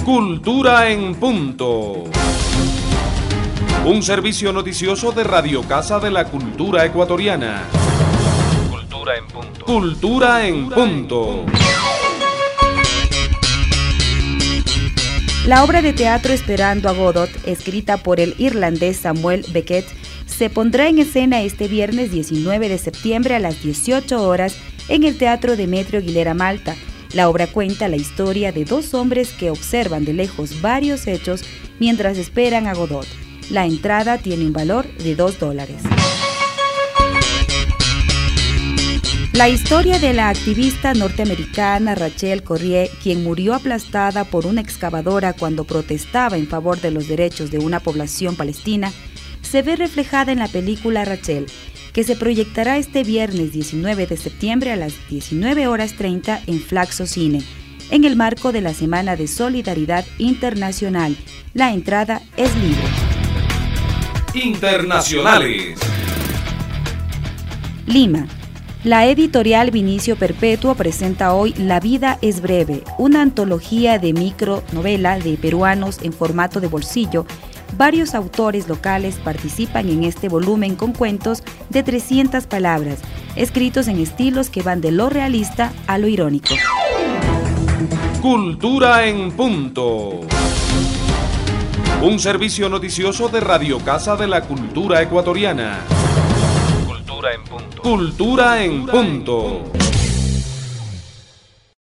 Cultura en Punto. Un servicio noticioso de Radio Casa de la Cultura Ecuatoriana. Cultura en Punto. Cultura en Punto. La obra de teatro Esperando a Godot, escrita por el irlandés Samuel Beckett, se pondrá en escena este viernes 19 de septiembre a las 18 horas en el Teatro Demetrio Aguilera Malta. La obra cuenta la historia de dos hombres que observan de lejos varios hechos mientras esperan a Godot. La entrada tiene un valor de $2. La historia de la activista norteamericana Rachel Corrie, quien murió aplastada por una excavadora cuando protestaba en favor de los derechos de una población palestina, se ve reflejada en la película Rachel, que se proyectará este viernes 19 de septiembre a las 19:30 en Flaxo Cine, en el marco de la Semana de Solidaridad Internacional. La entrada es libre. Internacionales. Lima. La editorial Vinicio Perpetuo presenta hoy La vida es breve, una antología de micronovela de peruanos en formato de bolsillo. Varios autores locales participan en este volumen con cuentos de 300 palabras, escritos en estilos que van de lo realista a lo irónico. Cultura en Punto. Un servicio noticioso de Radio Casa de la Cultura Ecuatoriana. Cultura en Punto. Cultura en Punto.